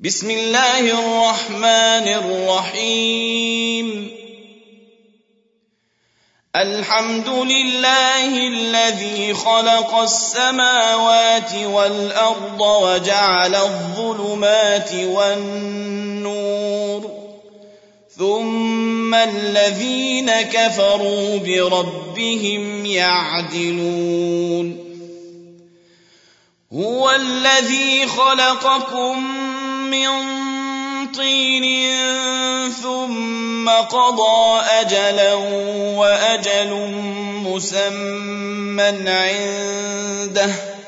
بسم الله الرحمن الرحيم. الحمد لله الذي خلق السماوات والأرض وجعل الظلمات والنور، ثم الذين كفروا بربهم يعدلون. هو الذي خلقكم من طين ثم قضى أجلا وأجل مسمى عنده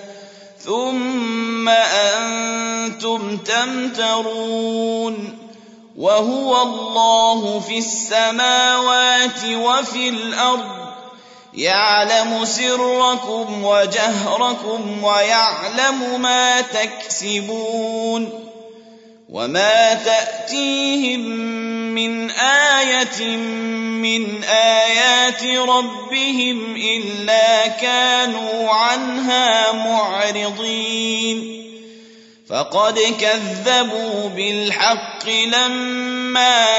ثم أنتم تمترون. وهو الله في السماوات وفي الأرض، يعلم سركم وجهركم ويعلم ما تكسبون. وما تأتيهم من آية من آيات ربهم إلا كانوا عنها معرضين. فقد كذبوا بالحق لما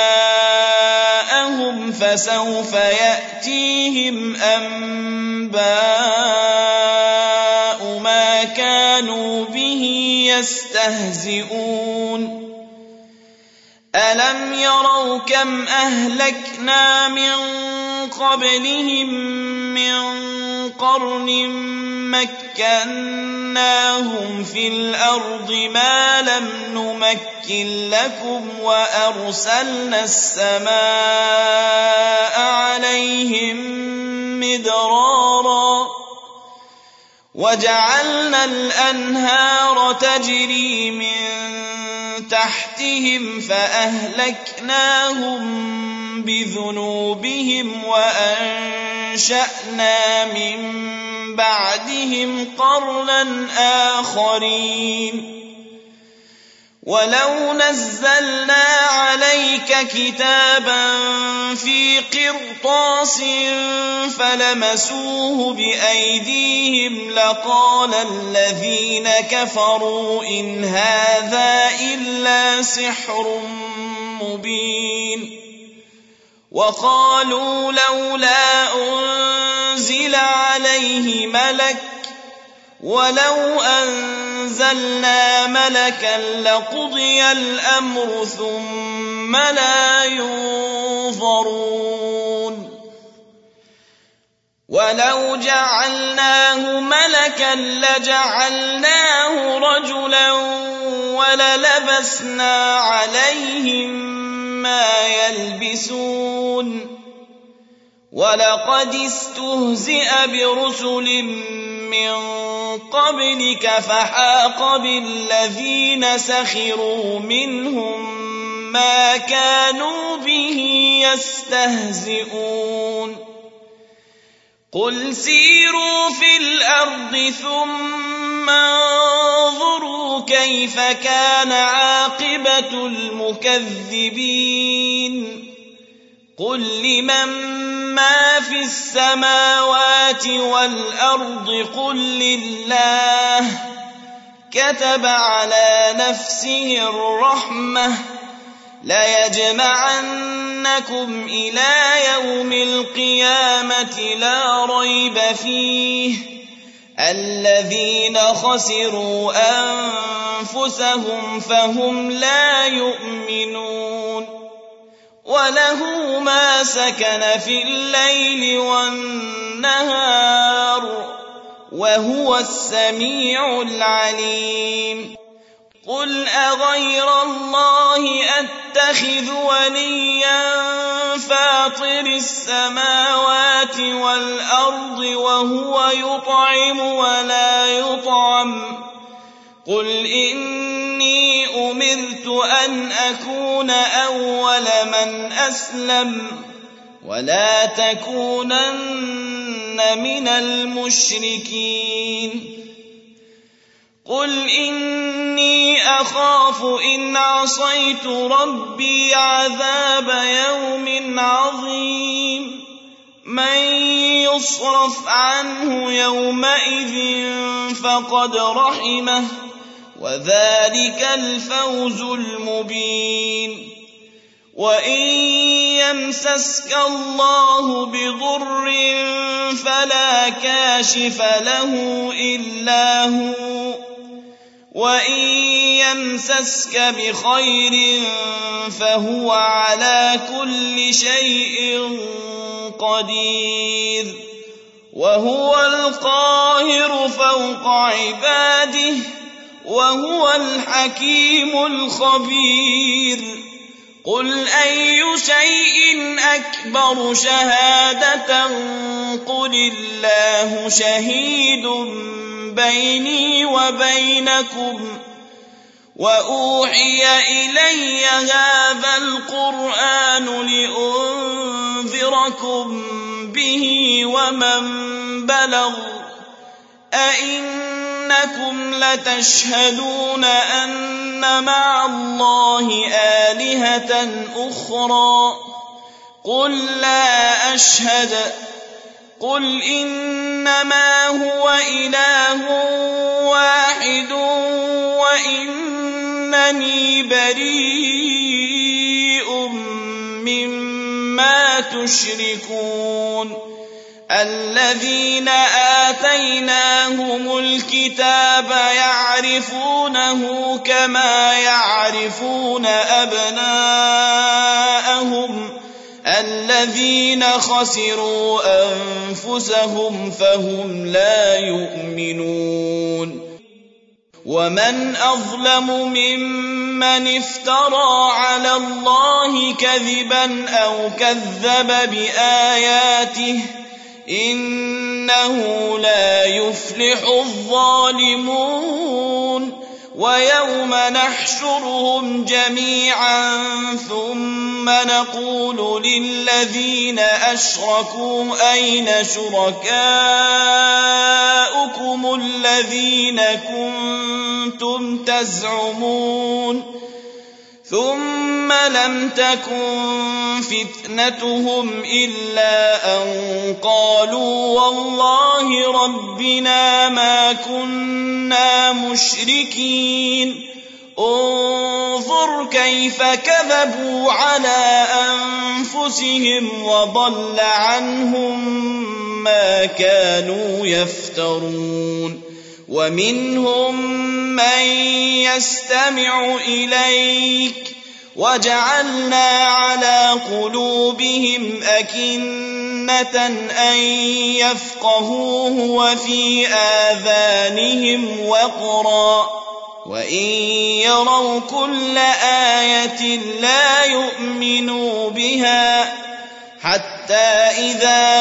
جاءهم، فسوف يأتيهم أنباء ما كانوا به يستهزئون. ألم يروا كم أهلكنا من قبلهم من قرن مكناهم في الأرض ما لم نمكن لكم، وأرسلنا السماء عليهم مدرارا، وجعلنا الأنهار تجري من تحتهم فأهلكناهم بذنوبهم وأنشأنا من بعدهم قرنا آخرين. ولو نزلنا عليك كتابا في قرطاس فلمسوه بأيديهم لقال الذين كفروا إن هذا إلا سحر مبين. وقالوا لولا أنزل عليه ملك، ولو أنزلنا ملكا لقضي الأمر ثم لا ينظرون. ولو جعلناه ملكا لجعلناه رجلا وللبسنا عليهم ما يلبسون. ولقد استهزئ برسل من قبلك فحاق بالذين سخروا منهم ما كانوا به يستهزئون. قل سيروا في الأرض ثم انظروا كيف كان عاقبة المكذبين. قل لمن ما في السماوات والأرض قل لله، كتب على نفسه الرحمة ليجمعنكم إلى يوم القيامة لا ريب فيه، الذين خسروا أنفسهم فهم لا يؤمنون. وله ما سكن في الليل والنهار وهو السميع العليم. قل أغير الله أتخذ وليا فاطر السماوات والأرض وهو يطعم ولا يطعم. قل إني أمرت أن أكون أول من أسلم ولا تكونن من المشركين. قل إني أخاف إن عصيت ربي عذاب يوم عظيم. من يصرف عنه يومئذ فقد رحمه وذلك الفوز المبين. وإن يمسسك الله بضر فلا كاشف له إلا هو، وإن يمسسك بخير فهو على كل شيء قدير، وهو القاهر فوق عباده، وهو الحكيم الخبير. قل أي شيء أكبر شهادة قل الله شهيد بيني وبينكم، وأوحي إلي هذا القرآن لأنذركم به ومن بلغ. أئنكم لتشهدون أن مع الله آلهة أخرى؟ قل لا أشهد. قل إنما هو إله واحد وإنني بريء مما تشركون. الذين آتيناهم الكتاب يعرفونه كما يعرفون أبناءهم، الذين خسروا أنفسهم فهم لا يؤمنون. ومن أظلم ممن افترى على الله كذبا أو كذب بآياته، إنه لا يفلح الظالمون. ويوم نحشرهم جميعا ثم نقول للذين أشركوا أين شركاؤكم الذين كنتم تزعمون؟ ثم لم تكن فتنتهم إلا أن قالوا والله ربنا ما كنا مشركين. انظر كيف كذبوا على أنفسهم وضل عنهم ما كانوا يفترون. ومنهم من يستمع إليك وجعلنا على قلوبهم أكنة أن يفقهوه وفي آذانهم وقرا، وإن يروا كل آية لا يؤمنوا بها، حتى إذا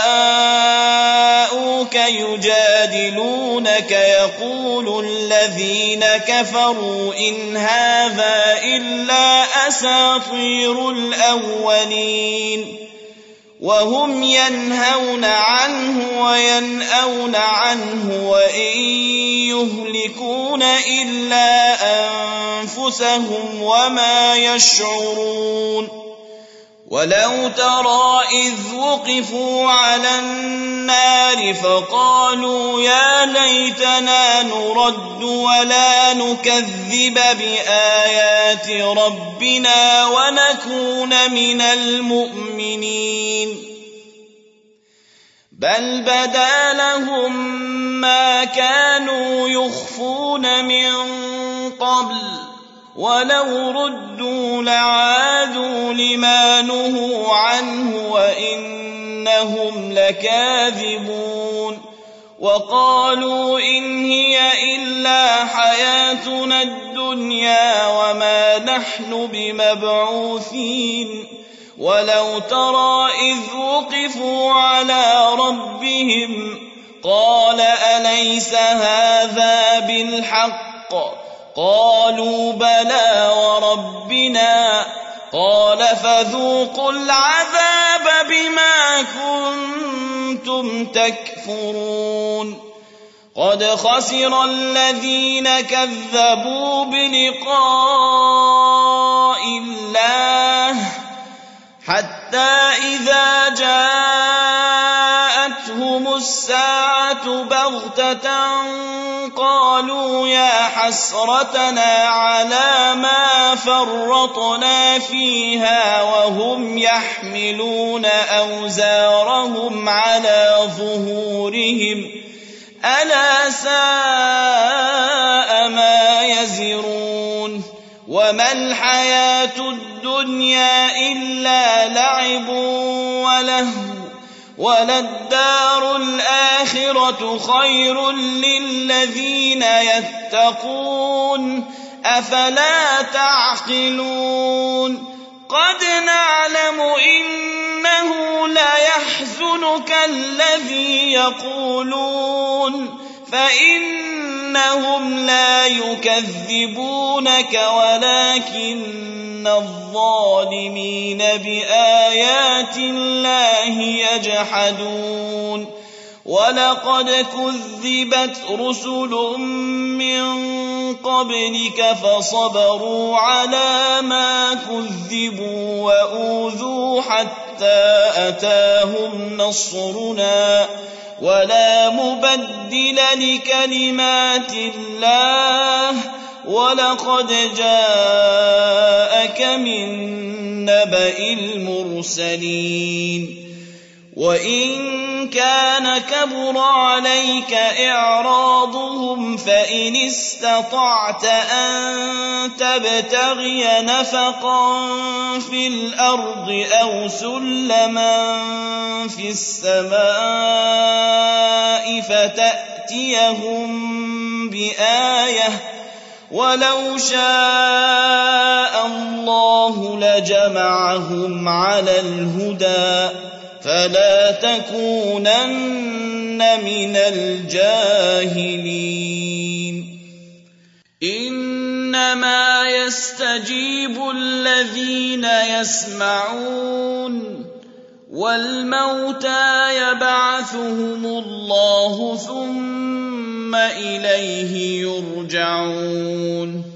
جاءوك يجادلونك يقول الذين كفروا إن هذا إلا أساطير الأولين، وهم ينهون عنه وينأون عنه وإن يهلكون إلا أنفسهم وما يشعرون. ولو ترى إذ وقفوا على النار فقالوا يا ليتنا نرد ولا نكذب بآيات ربنا ونكون من المؤمنين. بل بدا لهم ما كانوا يخفون من قبل، ولو ردوا لعادوا لما نهوا عنه وإنهم لكاذبون. وقالوا إن هي إلا حياتنا الدنيا وما نحن بمبعوثين. ولو ترى إذ وقفوا على ربهم قال أليس هذا بالحق؟ قالوا بلى وربنا. قال فذوقوا العذاب بما كنتم تكفرون. قد خسر الذين كذبوا بلقاء الله حتى إذا جاءتهم الساعة بغتة قالوا قالوا يا حسرتنا على ما فرطنا فيها وهم يحملون أوزارهم على ظهورهم ألا ساء ما يزرون وما الحياة الدنيا إلا لعب ولهو وللدار الآخرة خير للذين يتقون أفلا تعقلون قد نعلم إنه ليحزنك الذي يقولون فإنهم لا يكذبونك ولكن الظالمين بآيات الله يجحدون ولقد كذبت رسل من قبلك فصبروا على ما كذبوا وأوذوا حتى أتاهم نصرنا ولا مبدل لكلمات الله ولقد جاءك من نبأ المرسلين وإن كان كبر عليك إعراضهم فإن استطعت أن تبتغي نفقا في الأرض أو سلما في السماء فتأتيهم بآية ولو شاء الله لجمعهم على الهدى فلا تكونن من الجاهلين إنما يستجيب الذين يسمعون والموتى يبعثهم الله ثم إليه يرجعون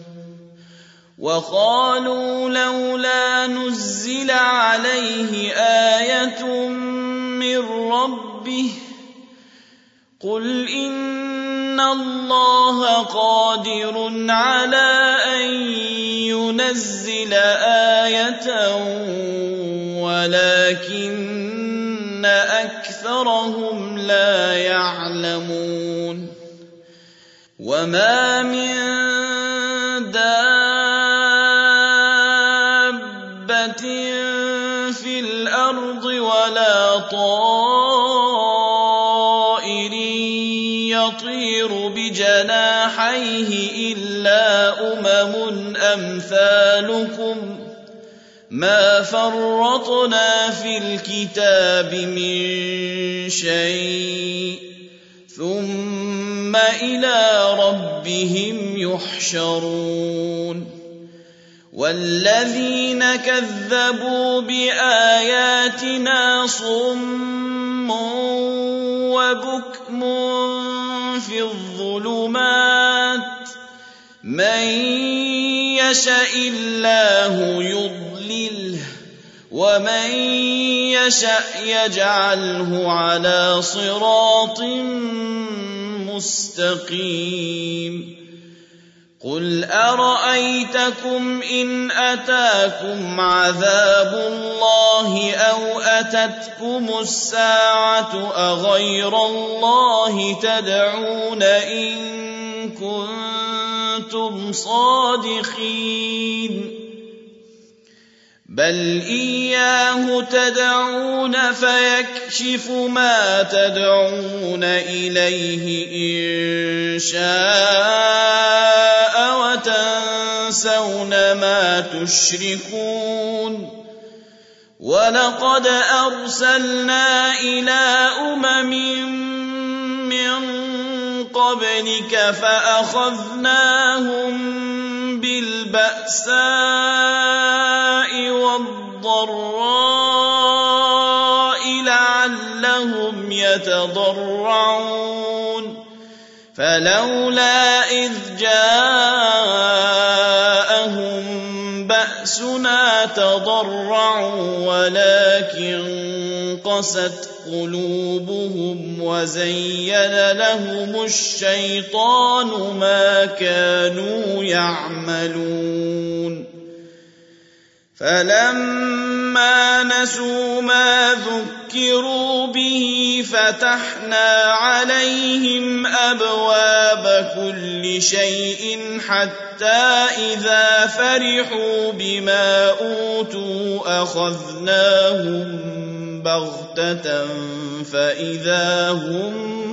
وقالوا لولا نزل عليه آية من ربه قل إن الله قادر على أن ينزل آية ولكن أكثرهم لا يعلمون وما من في الأرض ولا طائر يطير بجناحيه إلا أمثالكم ما فرطنا في الكتاب من شيء ثم إلى ربهم يحشرون والذين كذبوا بآياتنا صم وبكم في الظلمات من يشاء الله يضلله ومن يشاء يجعله على صراط مستقيم قل أرأيتكم إن أتاكم عذاب الله أو أتتكم الساعة أغير الله تدعون إن كنتم صادقين بل إياه تدعون فيكشف ما تدعون إليه إن شاء وتنسون ما تشركون ولقد أرسلنا إلى من قبلك فأخذناهم بالبأساء والضراء لعلهم يتضرعون فلولا إذ جاءهم بأسنا تضرعوا ولكن قست قلوبهم وزين لهم الشيطان ما كانوا يعملون فلما نسوا ما ذكروا به فتحنا عليهم أبواب كل شيء حتى إذا فرحوا بما أوتوا أخذناهم بغتة فإذا هم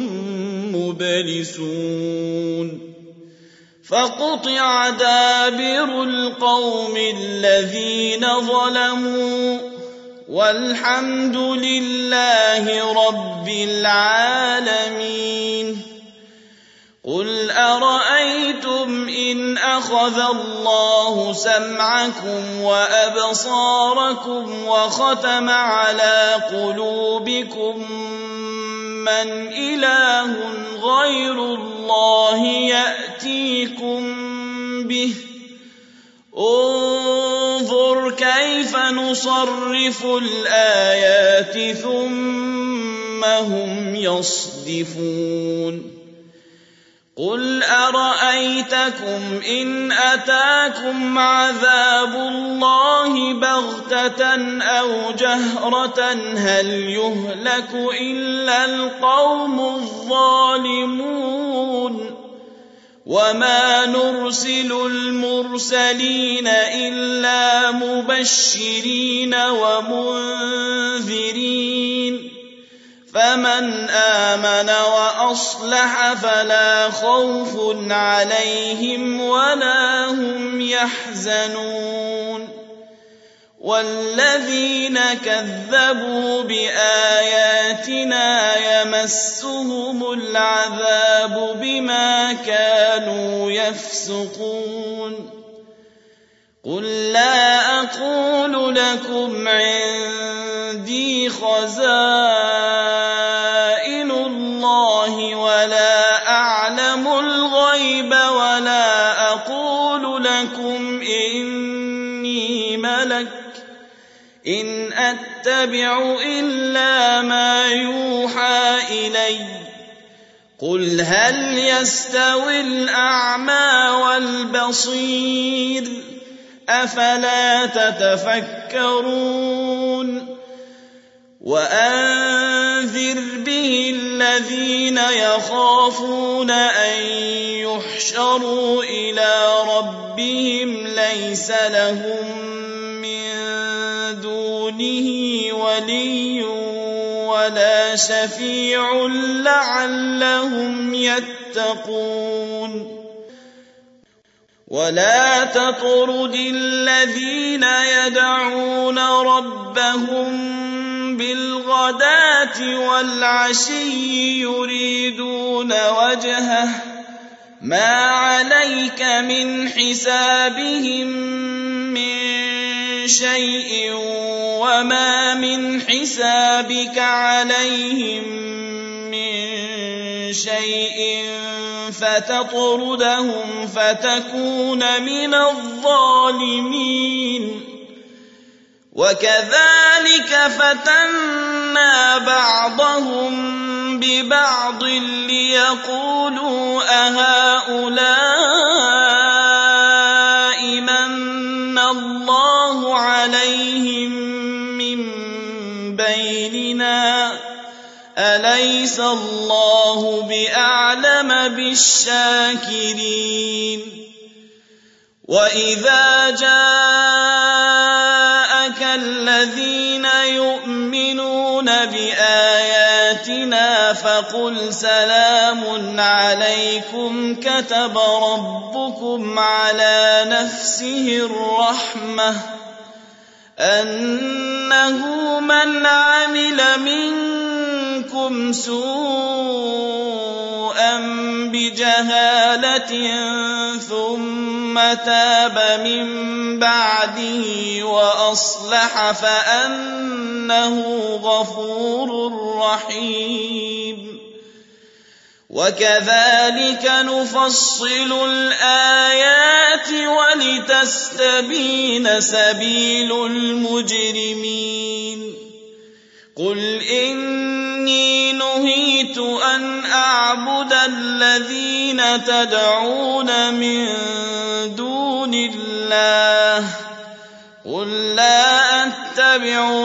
مبلسون فقطع دابر القوم الذين ظلموا والحمد لله رب العالمين قل أرأيتم إن أخذ الله سمعكم وأبصاركم وختم على قلوبكم من إله غير الله يأتيكم به انظر كيف نصرف الآيات ثم هم يصدفون قل أرأيتكم إن أتاكم عذاب الله بغتة أو جهرة هل يهلك إلا القوم الظالمون وما نرسل المرسلين إلا مبشرين ومنذرين فمن آمن وأصلح فلا خوف عليهم ولا هم يحزنون والذين كذبوا بآياتنا يمسهم العذاب بما كانوا يفسقون قل لا أقول لكم عندي خزائن الله ولا أعلم الغيب ولا أقول لكم إني ملك إن أتبع إلا ما يوحى إلي قل هل يستوي الأعمى والبصير أفلا تتفكرون وأنذر به الذين يخافون أن يحشروا إلى ربهم ليس لهم من دونه ولي ولا شفيع لعلهم يتقون ولا تطرد الذين يدعون ربهم بالغداة والعشي يريدون وجهه ما عليك من حسابهم من شيء وما من حسابك عليهم من شيء فتطردهم فتكون من الظالمين وكذلك فتنا بعضهم ببعض ليقولوا أهؤلاء من الله عليهم من بيننا أليس الله بأعلم بالشاكرين وإذا جاءك الذين يؤمنون بآياتنا فقل سلام عليكم كتب ربكم على نفسه الرحمة أنه من عمل منكم سوءا بجهالة ثم تاب من بعده وأصلح فأنه غفور رحيم وكذلك نفصل الآيات ولتستبين سبيل المجرمين قل إني نهيت أن أعبد الذين تدعون من دون الله قل لا أتبع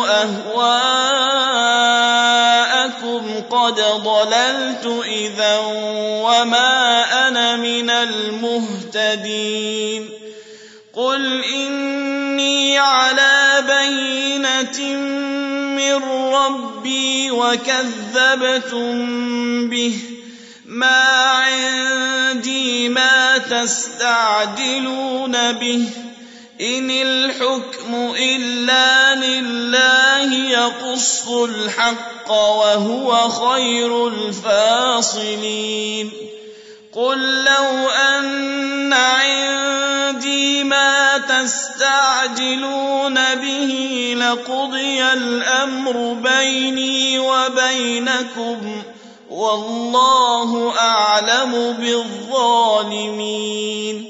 أهواءكم قد ضللت إذا وما أنا من المهتدين قل إني على بينة من ربي وكذبتم به ما عندي ما تستعجلون به إن الحكم إلا لله يقص الحق وهو خير الفاصلين قل لو أن عندي ما تستعجلون به لقضي الأمر بيني وبينكم والله أعلم بالظالمين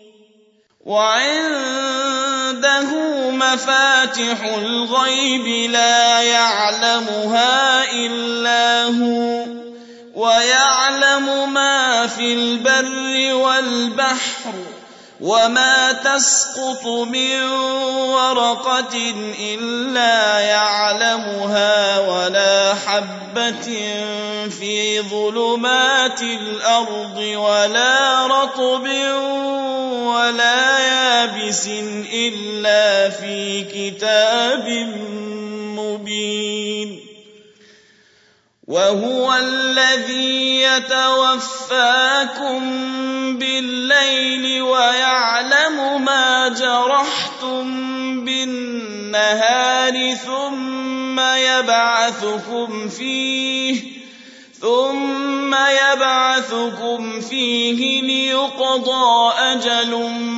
وعنده مفاتح الغيب لا يعلمها إلا هو ويعلم ما في البر والبحر وما تسقط من ورقة إلا يعلمها ولا حبة في ظلمات الأرض ولا رطب ولا يابس إلا في كتاب مبين وهو الذي يتوفاكم بالليل ويعلم ما جرحتم بالنهار ثم يبعثكم فيه ليقضى أجل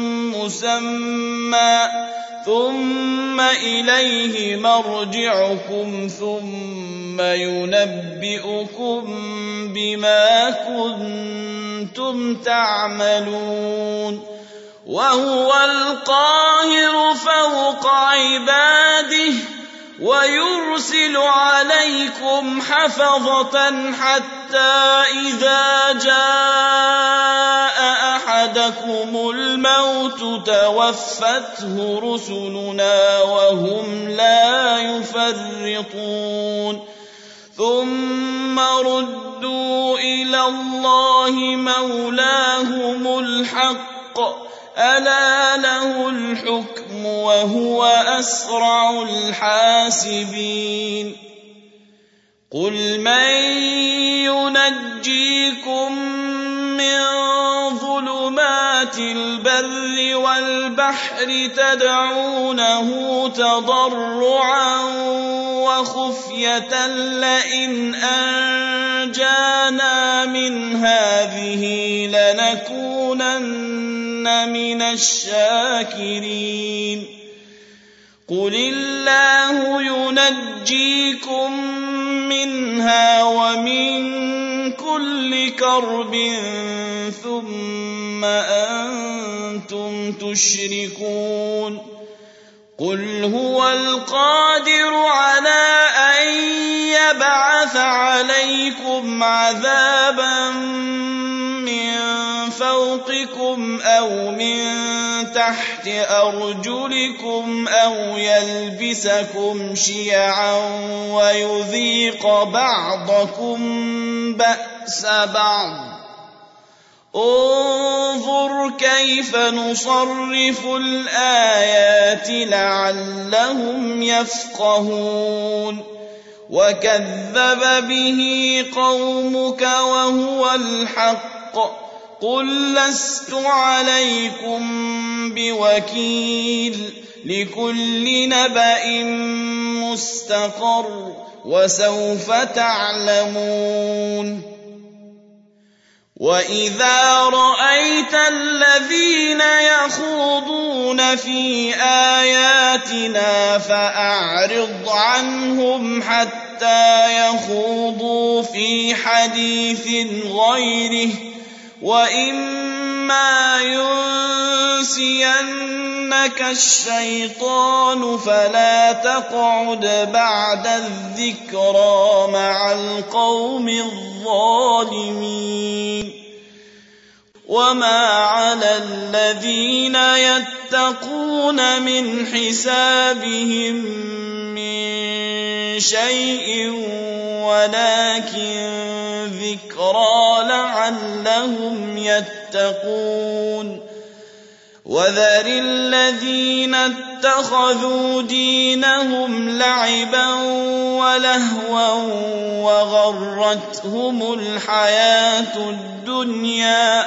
مسمى ثم إليه مرجعكم ثم ينبئكم بما كنتم تعملون وهو القاهر فوق عباده ويرسل عليكم حفظة حتى إذا جاء أحدكم الموت توفته رسلنا وهم لا يفرطون ثم ردوا إلى الله مولاهم الحق ألا له الحكم وهو أسرع الحاسبين قل من ينجيكم من ظلمات البر والبحر تدعونه تضرعا وخفية لئن أنجانا من هذه لنكونن من الشاكرين قل الله ينجيكم منها ومن كل كرب ثم أنتم تشركون قل هو القادر على أن يبعث عليكم عذابا من فوقكم أو من تحت أرجلكم أو يلبسكم شيعا ويذيق بعضكم بأس بعض انظر كيف نصرف الآيات لعلهم يفقهون وكذب به قومك وهو الحق قل لست عليكم بوكيل لكل نبأ مستقر وسوف تعلمون وإذا رأيت الذين يخوضون في آياتنا فأعرض عنهم حتى يخوضوا في حديث غيره وإما ينسينك الشيطان فلا تقعد بعد الذكرى مع القوم الظالمين. وما على الذين يتقون من حسابهم من شيء ولكن ذكرى لعلهم يتقون. وذر الذين اتخذوا دينهم لعبا ولهوا وغرتهم الحياة الدنيا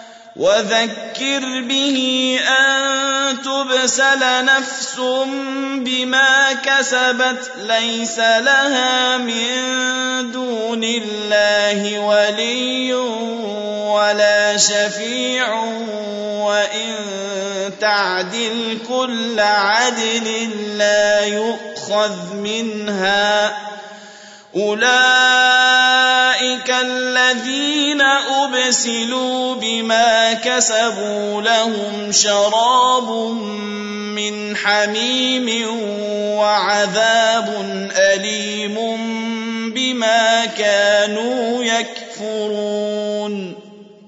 وذكر به أن تبسل نفس بما كسبت ليس لها من دون الله ولي ولا شفيع وإن تعدل كل عدل لا يؤخذ منها. أولئك الذين أبسلوا بما كسبوا لهم شراب من حميم وعذاب أليم بما كانوا يكفرون.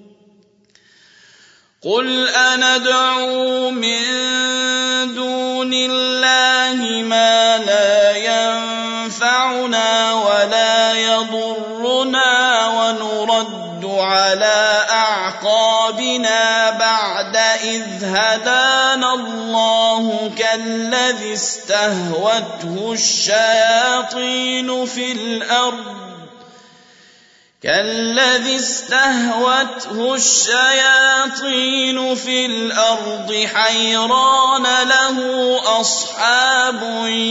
قل أندعو من دون الله ما لا ينفعنا ولا يضرنا ونرد على أعقابنا بعد إذ هدانا الله كالذي استهوته الشياطين في الأرض حيران له أصحاب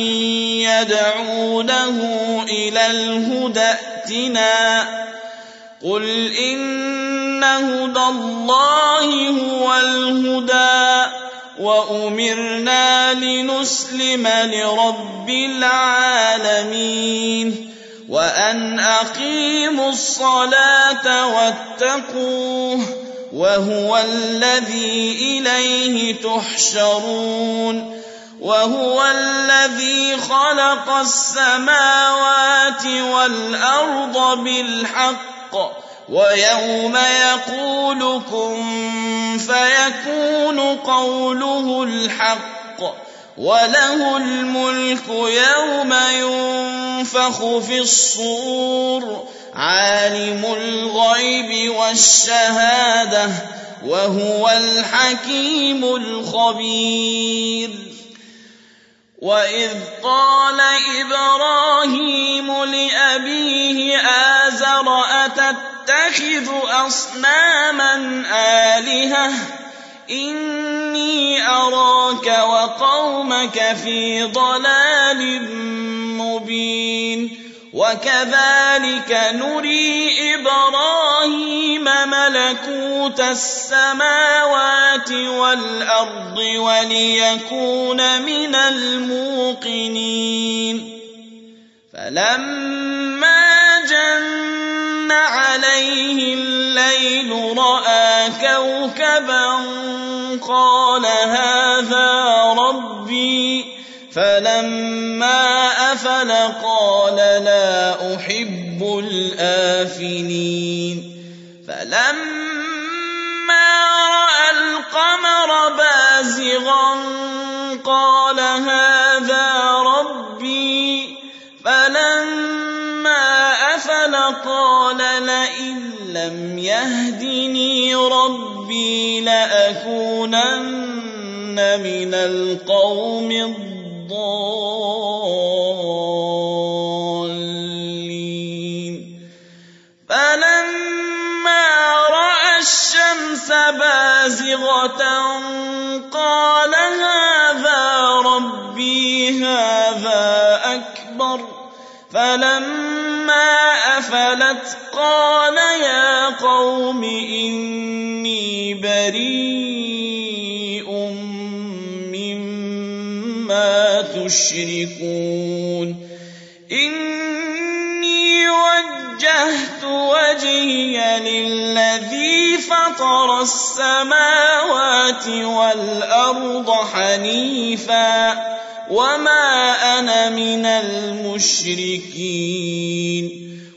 يدعونه إلى الهدى ائتنا. قل إن هدى الله هو الهدى وأمرنا لنسلم لرب العالمين وأن أقيموا الصلاة واتقوه وهو الذي إليه تحشرون. وهو الذي خلق السماوات والأرض بالحق ويوم يقول كن فيكون قوله الحق وله الملك يوم ينفخ في الصور عالم الغيب والشهادة وهو الحكيم الخبير. وإذ قال إبراهيم لأبيه آزر أتتخذ أصناما آلهة إني أراك وقومك في ضلال مبين. وكذلك نري إبراهيم ملكوت السماوات والأرض وليكون من الموقنين. فلما جن عليه الليل رأى كوكبا قال هذا ربي فلما أفل قال لا أحب الآفلين. فلما رأى القمر بازغا قال هذا ربي فلما أفل قال لئن لم يهدني ربي لأكونن من القوم الضالين. فلما رأى الشمس بازغة قال هذا ربي هذا أكبر فلما أفلت قال يا قوم إني بريء مما تشركون إني وجهت وجهت وجهي للذي فطر السماوات والأرض حنيفا وما أنا من المشركين.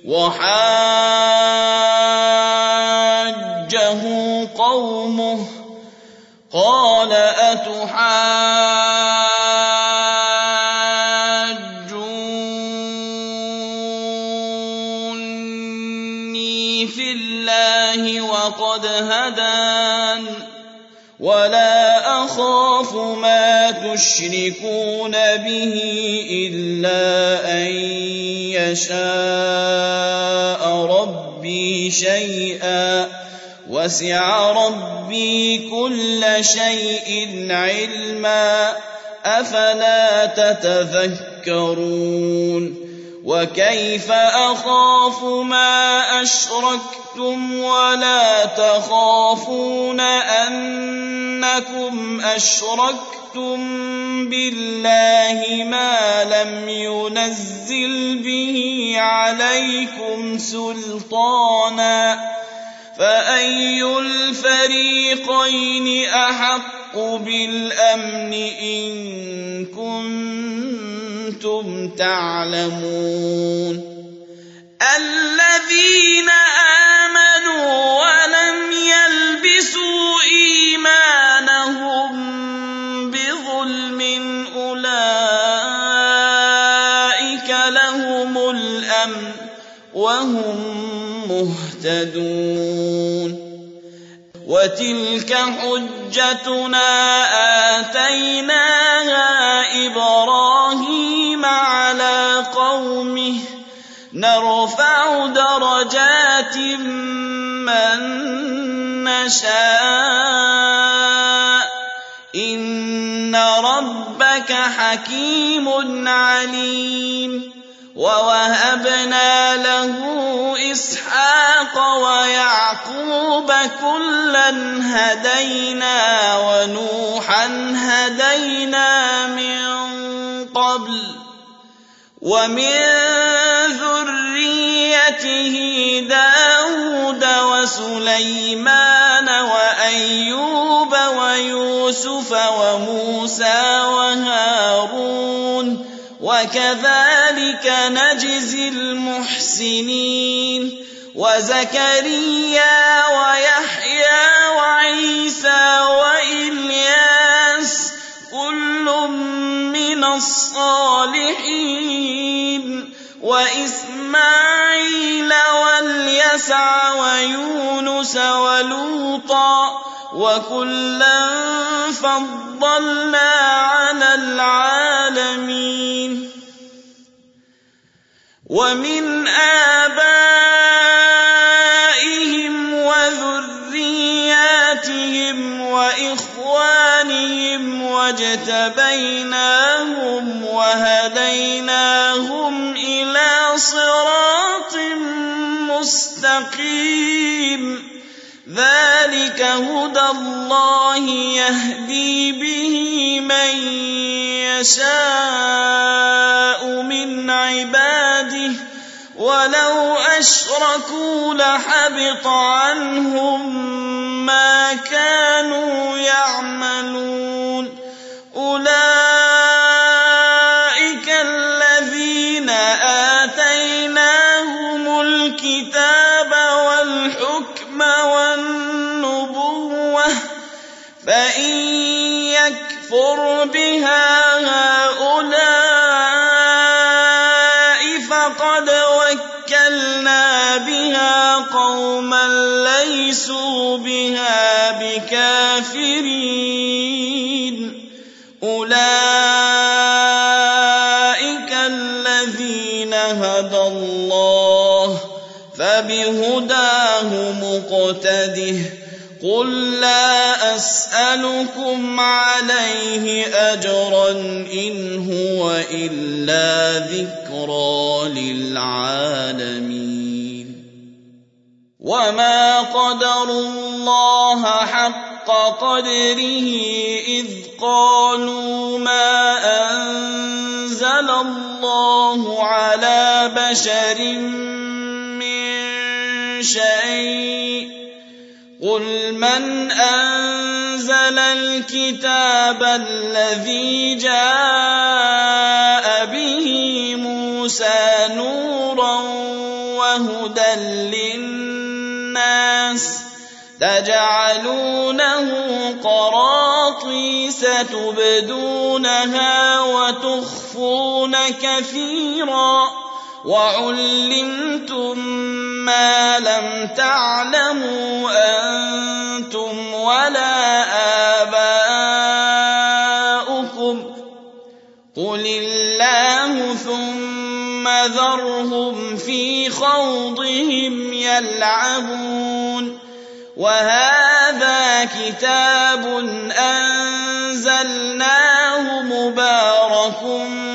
وحاجه قومه قال أتحاجوني في الله وقد هدان ولا أخاف ما تشركون به إلا أن يشاء ربي شيئا وسع ربي كل شيء علما أفلا تتذكرون. وكيف أخاف ما أشركتم ولا تخافون أنكم أشركتم بالله ما لم ينزل به عليكم سلطانا فأي الفريقين أحق بالأمن إن كنتم تعلمون. الذين آمنوا ولم يلبسوا إيمانهم بظلم أولئك لهم الأمن وهم مهتدون. وتلك حجتنا آتيناها إبراهيم على قومه نرفع درجات من نشاء إن ربك حكيم عليم. ووهبنا له إسحاق ويعقوب كلا هدينا ونوحا هدينا من قبل ومن ذريته داود وسليمان وأيوب ويوسف وموسى وهارون وكذلك نجزي المحسنين. وزكريا ويحيى وعيسى وإلياس كل من الصالحين وإسماعيل واليسع ويونس ولوطا وكلا فضلنا على العالمين. ومن آبائهم وذرياتهم وإخوانهم واجتبيناهم وهديناهم إلى صراط مستقيم. ذلك هدى الله يهدي به من يشاء من عباده ولو أشركوا لحبط عنهم ما كانوا يعملون. أولئك الذين آتيناهم الكتاب والحكم والنبوة فإن يكفر بها هؤلاء فقد وكلنا بها قوما ليسوا بها بكافرين. أولئك الذين هدى الله فبهداه مقتده. قل لا أسألكم عليه أجرا إن هو إلا ذكرى للعالمين. وما قدروا الله حق قدره إذ قالوا ما أنزل الله على بشر من شيء قل من أنزل الكتاب الذي جاء به موسى نورا وهدى للناس تجعلونه قراطيس تبدونها وتخفون كثيرا وعلمتم ما لم تعلموا أنتم ولا آباؤكم قل الله ثم ذرهم في خوضهم يلعبون وهذا كتاب أنزلناه مبارك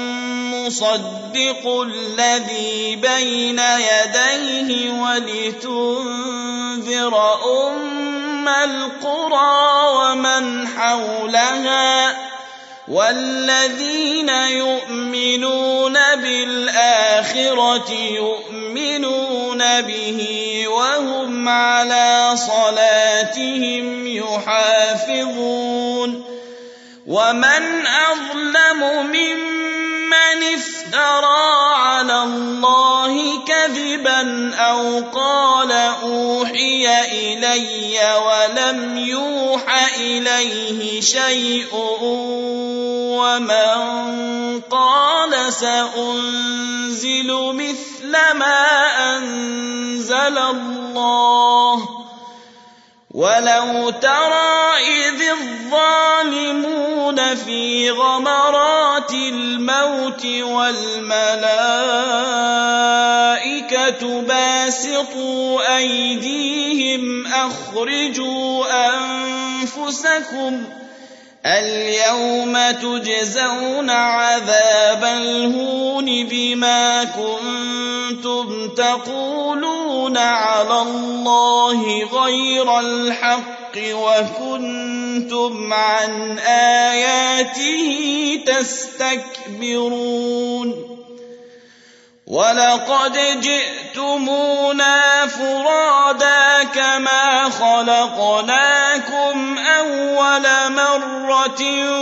مصدق الذي بين يديه ولتنذر أم القرى ومن حولها والذين يؤمنون بالآخرة يؤمنون به وهم على صلاتهم يحافظون ومن أظلم ممن افترى على الله كذبا أو قال أوحي إلي ولم يوح إليه شيء ومن قال سأنزل مثل ما أنزل الله ولو ترى إذ الظالمون في غمرات الموت والملائكة باسطوا أيديهم أخرجوا أنفسكم اليوم تجزون عذاب الهون بما كنتم تقولون على الله غير الحق وكنتم عن آياته تستكبرون ولقد جئتمونا فرادا كما خلقناكم أول مرة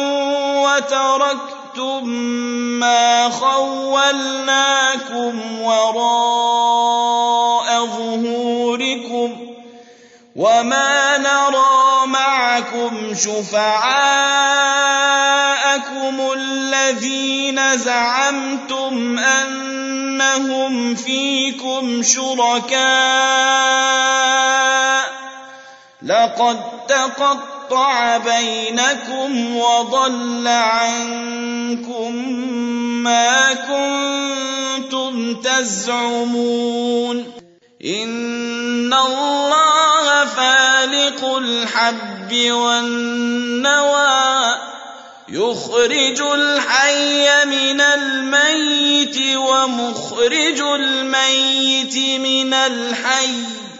وتركتم ما خولناكم وراء ظهوركم وما نرى معكم شفعاءكم الذين زعمتم أنهم فيكم شركاء لقد تقطع بينكم وضل عنكم ما كنتم تزعمون إن الله فالق الحب والنوى يخرج الحي من الميت ومخرج الميت من الحي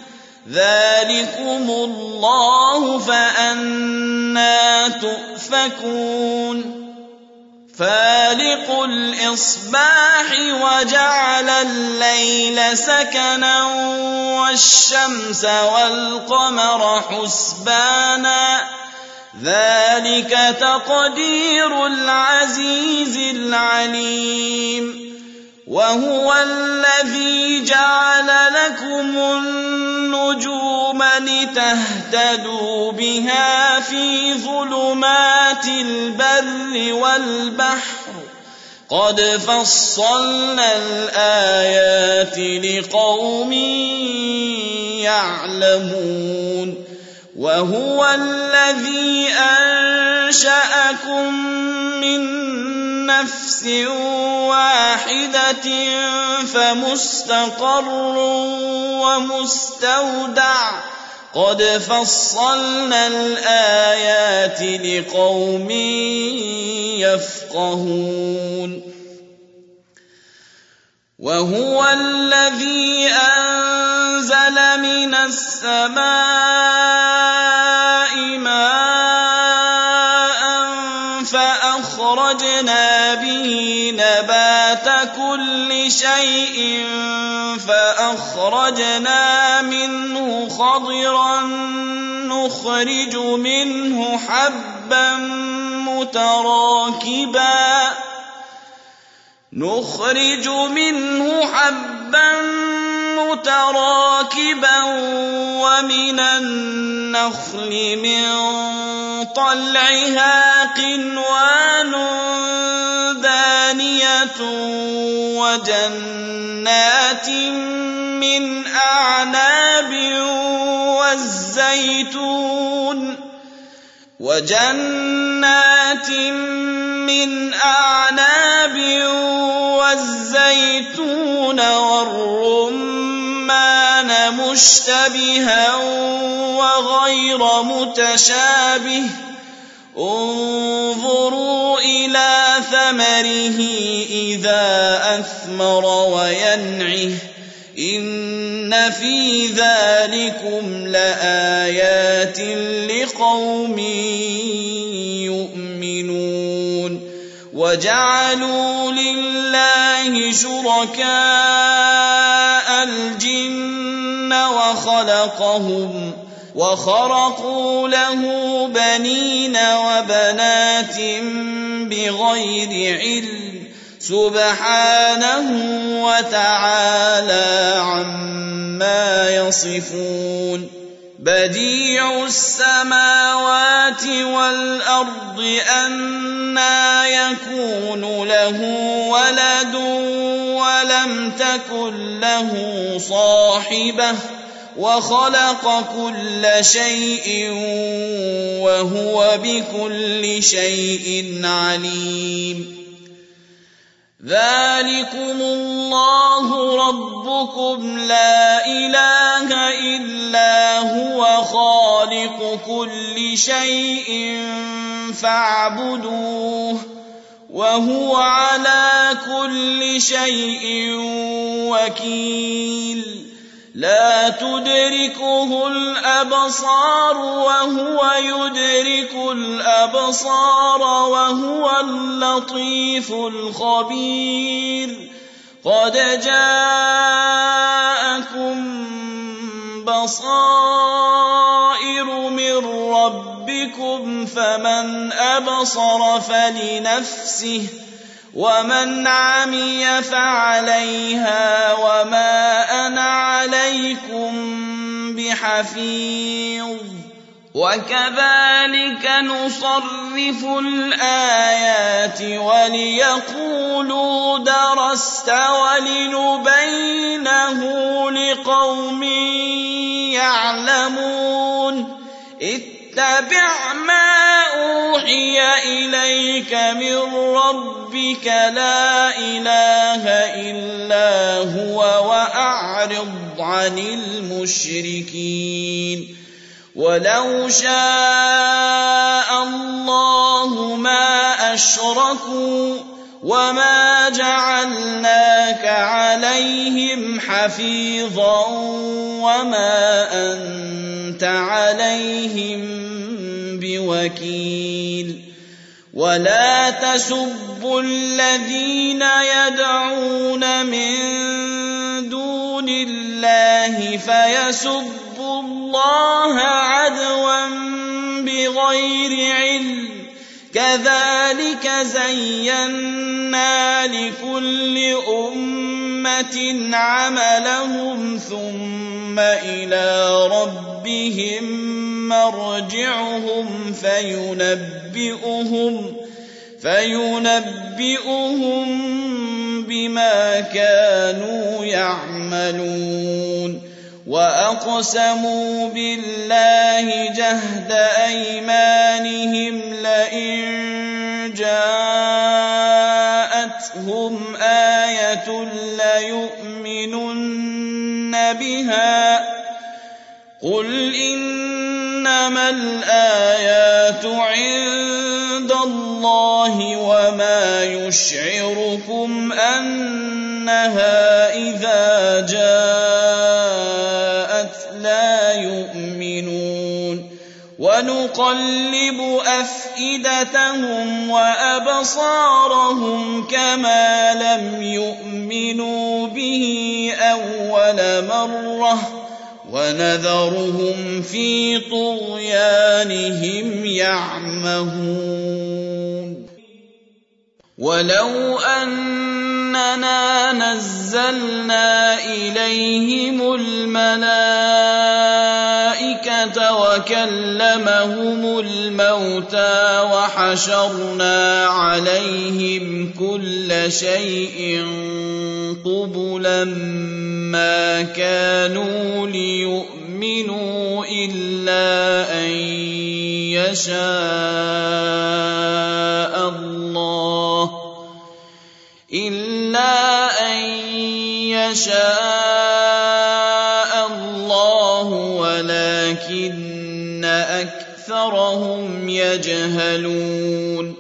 ذلكم الله فأنى تؤفكون فالق الإصباح وجعل الليل سكنا والشمس والقمر حسبانا ذلك تقدير العزيز العليم وهو الذي جعل لكم النجوم لتهتدوا بها في ظلمات البر والبحر قد فصلنا الآيات لقوم يعلمون وهو الذي أنشأكم من نفس واحدة فمستقر ومستودع قد فصلنا الآيات لقوم يفقهون وهو الذي أنزل من السماء ماء فأخرج فأخرجنا به نبات كل شيء فأخرجنا منه خضرا نخرج منه حبا متراكبا ومن النخل من طلعها قنوان دانية وجنات من أعناب والزيتون والرمان مشتبها وغير متشابه انظروا إلى ثمره إذا أثمر وينعه إن في ذلكم لآيات لقوم يؤمنون وجعلوا لله شركاء الجن وخرقوا له بنين وبنات بغير علم سبحانه وتعالى عما يصفون بديع السماوات والأرض أنى يكون له ولد ولم تكن له صاحبة وخلق كل شيء وهو بكل شيء عليم ذلكم الله ربكم لا إله إلا هو خالق كل شيء فاعبدوه وهو على كل شيء وكيل لا تدركه الأبصار وهو يدرك الأبصار وهو اللطيف الخبير قد جاءكم بصائر من ربكم فمن أبصر فلنفسه ومن عمي فعليها وما أنا عليكم بحفيظ وكذلك نصرف الآيات وليقولوا درست ولنبينه لقوم يعلمون اتبع ما أوحي إليك من ربك لا إله إلا هو وأعرض عن المشركين ولو شاء الله ما أشركوا وما جعلناك عليهم حفيظا وما أنت عليهم بوكيل ولا تسبوا الذين يدعون من دون الله فيسبوا الله عدوا بغير علم كذلك زينا لكل أمة عملهم ثم إلى ربهم مرجعهم فينبئهم بما كانوا يعملون وأقسموا بالله جهد أيمانهم لئن جاءتهم آية ليؤمنن بها قل إنما الآيات عند الله وما يشعركم أنها إذا جاءت لا يؤمنون ونقلب أفئدتهم وأبصارهم كما لم يؤمنوا به أول مرة ونذرهم في طغيانهم يعمهون ولو أننا نزلنا إليهم الملائكة وكلمهم الموتى وحشرنا عليهم كل شيء قبلا ما كانوا ليؤمنوا إلا أن يشاء الله ولكن أكثرهم يجهلون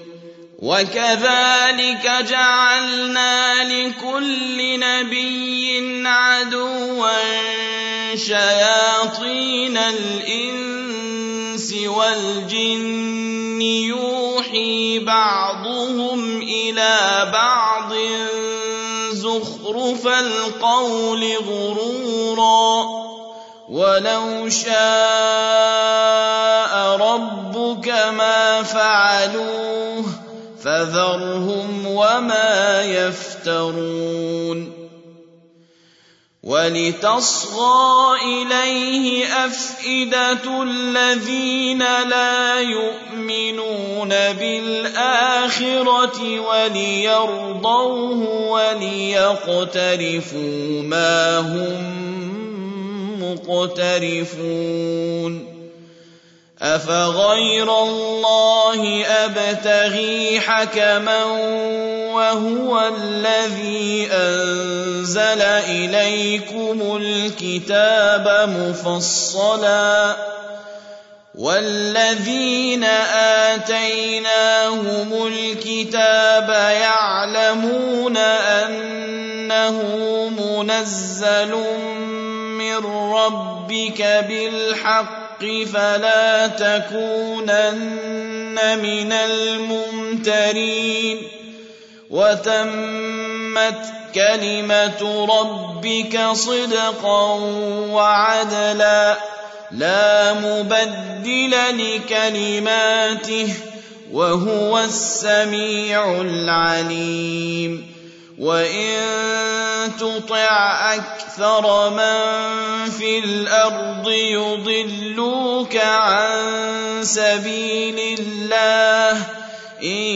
وكذلك جعلنا لكل نبي عدوا شياطين الإنس والجن يوحي بعضهم إلى بعض زخرف القول غرورا ولو شاء ربك ما فعلوه فذرهم وما يفترون ولتصغى إليه أفئدة الذين لا يؤمنون بالآخرة وليرضوه وليقترفوا ما هم مقترفون أفغير الله أبتغي حكما وهو الذي أنزل إليكم الكتاب مفصلا والذين آتيناهم الكتاب يعلمون أنه منزل من ربك بالحق فلا تكونن من الممترين وتمت كلمة ربك صدقا وعدلا لا مبدل لكلماته وهو السميع العليم وإن تطع أكثر من في الأرض يضلوك عن سبيل الله إن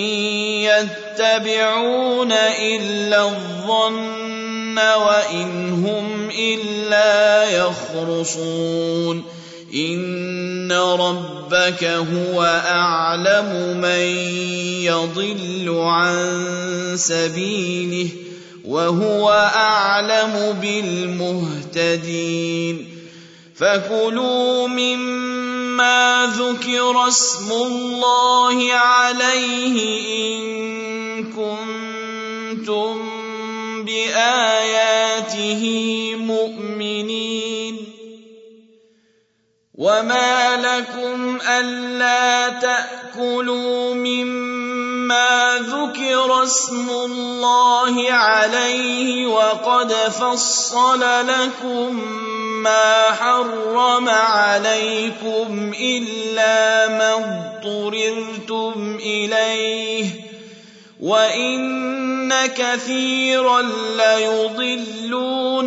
يتبعون إلا الظن وإن هم إلا يخرصون إن ربك هو أعلم من يضل عن سبيله وهو أعلم بالمهتدين فكلوا مما ذكر اسم الله عليه إن كنتم بآياته مؤمنين وما لكم ألا تأكلوا مما ذكر اسم الله عليه وقد فصل لكم ما حرم عليكم إلا ما اضطررتم إليه وإن كثيرا ليضلون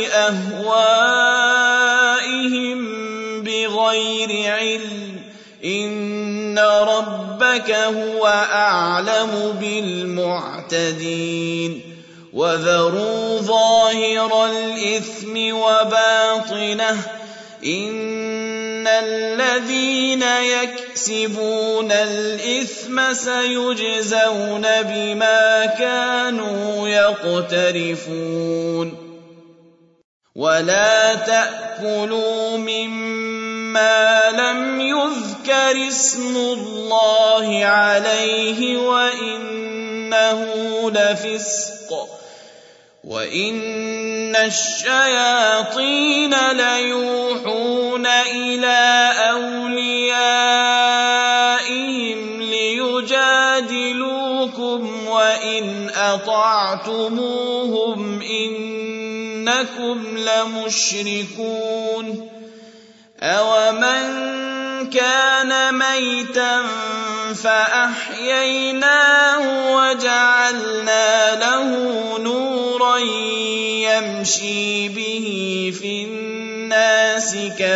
بأهوائهم بغير علم إن ربك هو أعلم بالمعتدين وذروا ظاهر الإثم وباطنه إن الذين يكسبون الإثم سيجزون بما كانوا يقترفون ولا تأكلوا مما لم يذكر اسم الله عليه وإنه لفسق وَإِنَّ الشَّيَاطِينَ لَيُوحُونَ إِلَىٰ أَوْلِيَائِهِمْ لِيُجَادِلُوكُمْ وَإِنْ أَطَعْتُمُوهُمْ إِنَّكُمْ لَمُشْرِكُونَ أَوَمَنْ كَانَ مَيْتًا فَأَحْيَيْنَاهُ وَجَعَلْنَا لَهُ نُورًا يَمْشِي بِهِ فِي النَّاسِ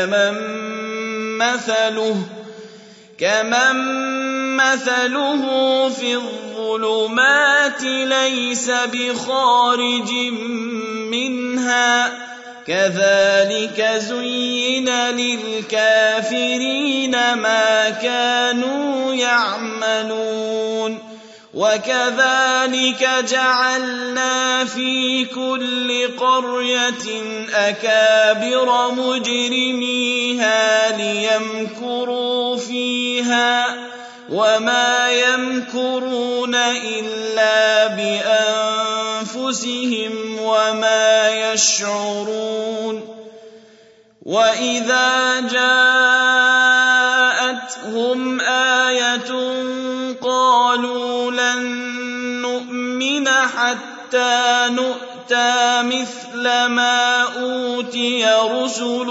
كَمَن مَّثَلُهُ فِي الظُّلُمَاتِ لَيْسَ بِخَارِجٍ مِّنْهَا كَذَٰلِكَ زُيِّنَ لِلْكَافِرِينَ مَا كَانُوا يَعْمَلُونَ وَكَذَٰلِكَ جَعَلْنَا فِي كُلِّ قَرْيَةٍ أَكَابِرَ مُجْرِمِيهَا لِيَمْكُرُوا فِيهَا وَمَا يَمْكُرُونَ إِلَّا بِأَنفُسِهِمْ وَمَا يَشْعُرُونَ وَإِذَا جَاءَتْهُمْ آيَةٌ قَالُوا لَن نُّؤْمِنَ حَتَّىٰ نُؤْتَىٰ مِثْلَ مَا أُوتِيَ رُسُلُ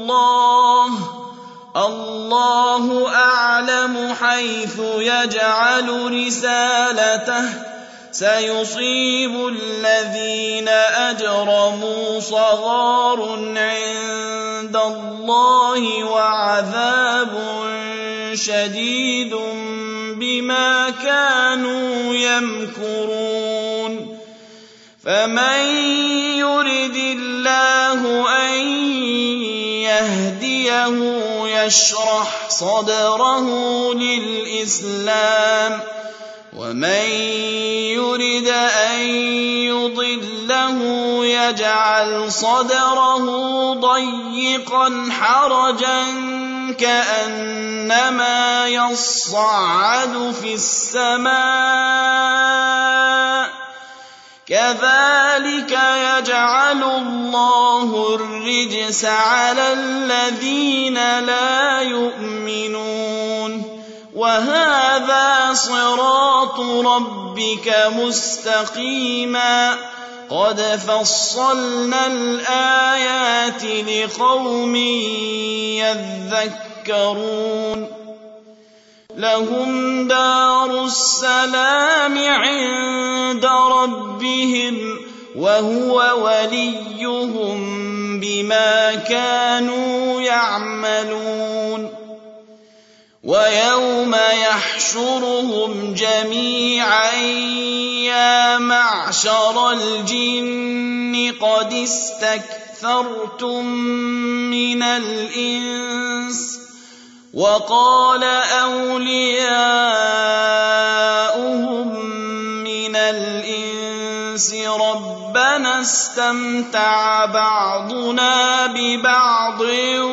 اللَّهُ أَعْلَمُ حَيْثُ يَجْعَلُ رِسَالَتَهُ سَيُصِيبُ الَّذِينَ أَجْرَمُوا صَغَارٌ عِندَ اللَّهِ وَعَذَابٌ شَدِيدٌ بِمَا كَانُوا يَمْكُرُونَ فَمَن يُرِدِ اللَّهُ أَن يَهْدِيَهُ يَشْرَحْ صَدْرَهُ لِلْإِسْلَامِ وَمَن يُرِدْ أَن يُضِلَّهُ يَجْعَلْ صَدْرَهُ ضَيِّقًا حَرَجًا كَأَنَّمَا يَصَّعَّدُ فِي السَّمَاءِ كَذَٰلِكَ يَجْعَلُ اللَّهُ الرِّجْسَ عَلَى الَّذِينَ لَا يُؤْمِنُونَ وَهَٰذَا صِرَاطُ رَبِّكَ مُسْتَقِيمًا قَدْ فَصَّلْنَا الْآيَاتِ لِقَوْمٍ يَذَّكَّرُونَ لَهُمْ دَارُ السَّلَامِ عِندَ رَبِّهِمْ وَهُوَ وَلِيُّهُم بِمَا كَانُوا يَعْمَلُونَ وَيَوْمَ يَحْشُرُهُمْ جَمِيعًا يَا مَعْشَرَ الْجِنِّ قَدِ اسْتَكْثَرْتُم مِّنَ الْإِنسِ وَقَالَ أَوْلِيَاؤُهُم مِّنَ الْإِنسِ رَبَّنَا اسْتَمْتَعَ بَعْضُنَا بِبَعْضٍ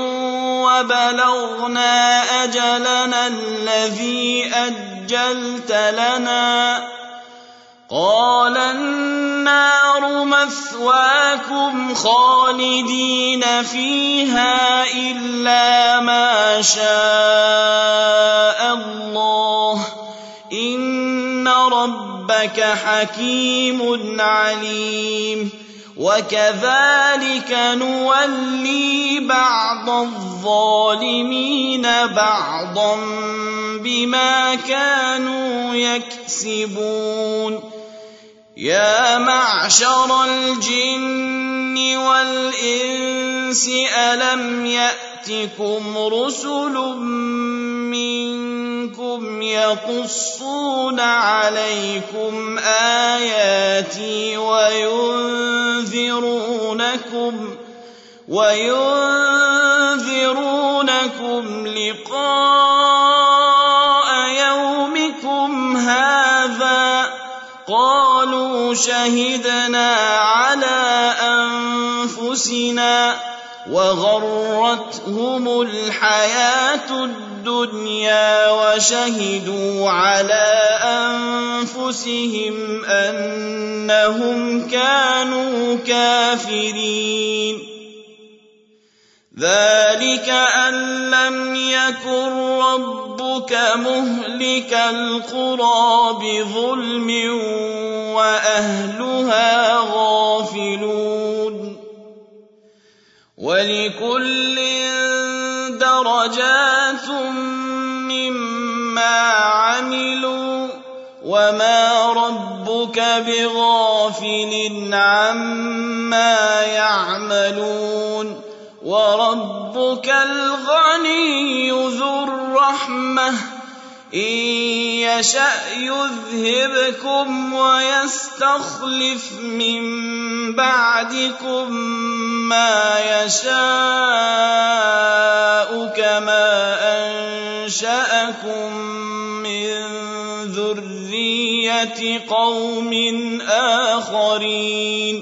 وَبَلَغْنَا أَجَلَنَا الَّذِي أَجَّلْتَ لَنَا قَالَ النَّارُ مَثْوَاكُمْ خَالِدِينَ فِيهَا إِلَّا مَا شَاءَ اللَّهُ إِنَّ رَبَّكَ حَكِيمٌ عَلِيمٌ وَكَذَٰلِكَ نُوَلِّي بَعْضَ الظَّالِمِينَ بَعْضًا بِمَا كَانُوا يَكْسِبُونَ يَا مَعْشَرَ الْجِنِّ وَالْإِنسِ أَلَمْ يَأْتِكُمْ رُسُلٌ مِّنكُمْ يَقُصُّونَ عَلَيْكُمْ آيَاتِي وَيُنذِرُونَكُمْ لِقَاءَ يَوْمِكُمْ هَٰذَا قَالُوا شَهِدْنَا عَلَىٰ أَنفُسِنَا وغرتهم الحياة الدنيا وشهدوا على أنفسهم أنهم كانوا كافرين. ذلك أن لم يكن ربك مهلك القرى بظلم وأهلها غافلون. ولكل درجات مما عملوا وما ربك بغافل عما يعملون. وربك الغني ذو الرحمة إن يشأ يذهبكم ويستخلف من بعدكم ما يشاء كما أنشأكم من ذرية قوم آخرين.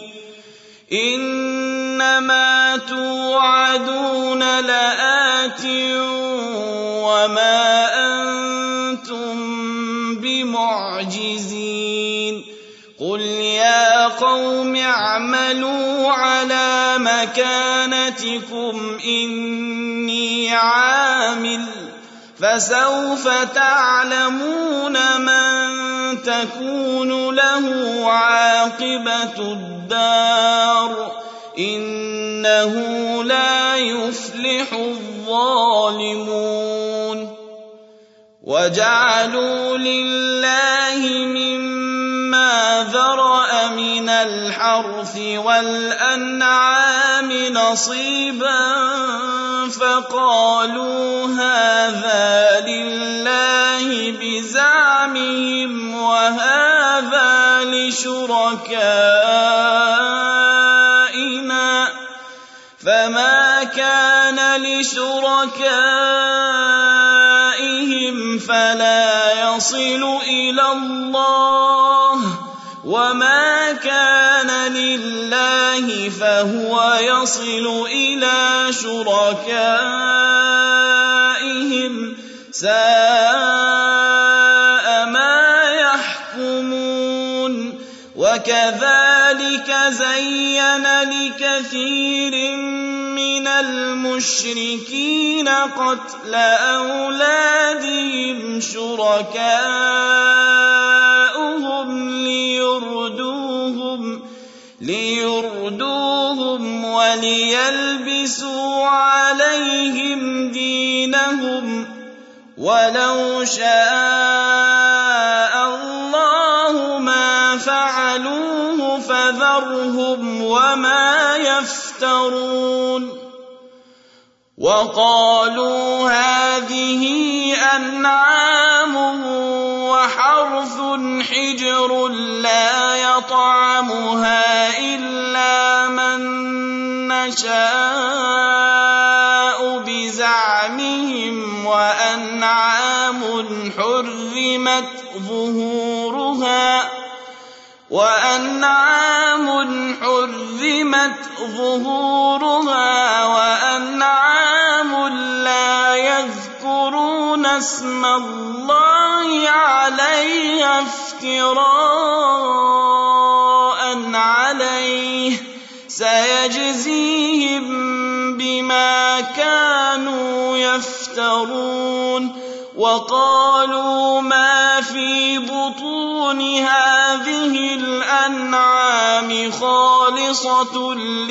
إنما توعدون لآت وما أنتم بمعجزين. قل يا قوم اعملوا على مكانتكم إني عامل فسوف تعلمون من تكون له عاقبة الدار إنه لا يفلح الظالمون. وجعلوا لله مما ذرأ من الحرث والأنعام نصيبا فقالوا هذا لله بزعمهم وهذا لشركائنا فما كان لشركائهم فلا يصل إلى الله وما كان لله فهو يصل إلى شركائهم ساء ما يحكمون. وكذلك زين لكثير من المشركين قتل أولادهم شركاؤهم ليردوهم وليلبسوا عليهم دينهم ولو شاء الله ما فعلوه فذرهم وما يفترون. وقالوا هذه أنعام وحرث حجر لا يطعمها إلا من نشاء بزعمهم وأنعام حرمت ظهورها وأنعام لا يذكرون اسم الله عليها افتراء عليه سيجزيهم بما كانوا يفترون. وقالوا ما في بطون هذه الأنعام خالصة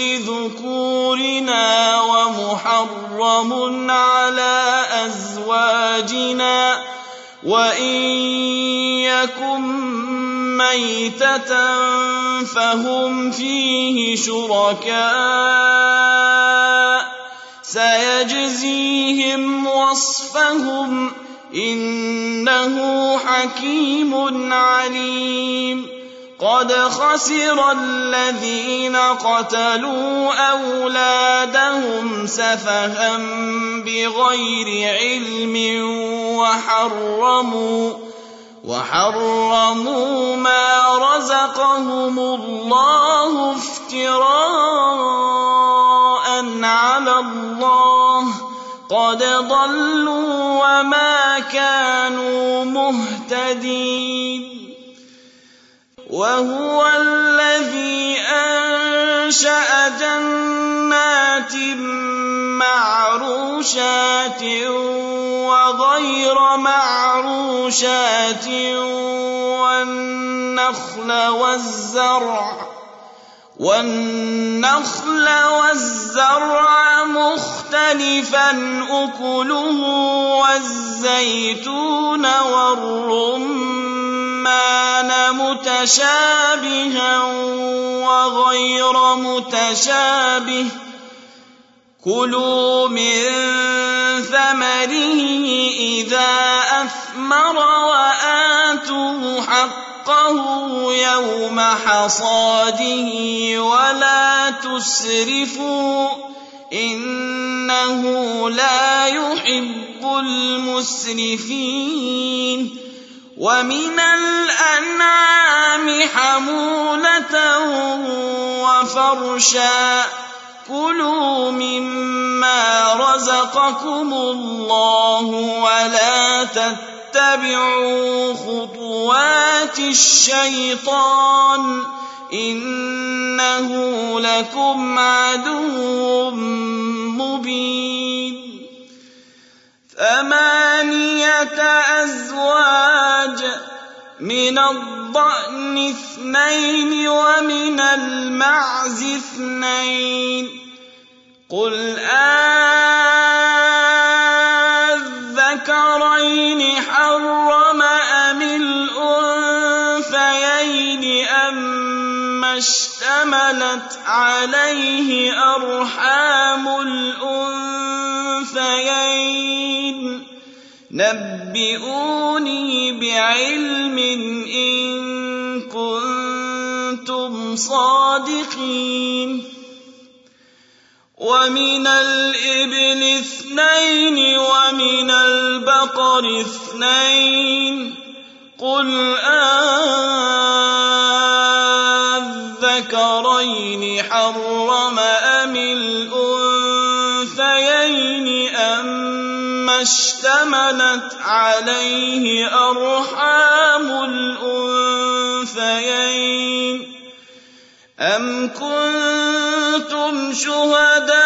لذكورنا ومحرم على أزواجنا وإن يكن ميتة فهم فيه شركاء سيجزيهم وصفهم إنه حكيم عليم. قد خسر الذين قتلوا أولادهم سفها بغير علم وحرموا ما رزقهم الله افتراء على على الله قد ضلوا وما كانوا مهتدين وهو الذي أنشأ جنات معروشات وغير معروشات والنخل والزرع مختلفا أكله والزيتون والرمان متشابها وغير متشابه كلوا من ثمره إذا أثمر وآتوا حقه يوم حصاده ولا تسرفوا إنه لا يحب المسرفين ومن الأنعام حمولة وفرشا كلوا مما رزقكم الله ولا تتبعوا خطوات الشيطان إنه لكم عدو مبين 8 أزواج من الضأن 2 ومن المعز 2 قل أذكرين حرم أم الأنثيين أما اشتملت عليه أرحام الأنثيين نبئوني بعلم إن كنتم صادقين ومن الإبل 2 ومن البقر 2 قل أذكرين حرم أم الأنثيين أما اشتملت عليه أرحام الأنثيين أم كنتم شهداء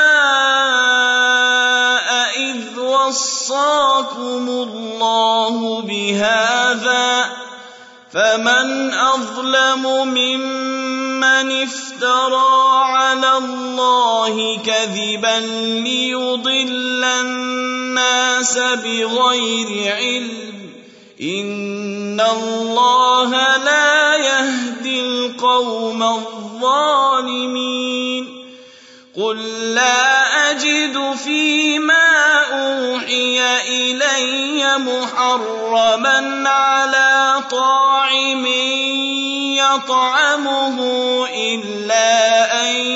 إذ وصاكم الله بهذا فمن أظلم ممن افترى على الله كذبا ليضل الناس بغير علم إن الله لا يهدي القوم الظالمين قل لا أجد فيما أوحي إلي محرما على طاعم يطعمه إلا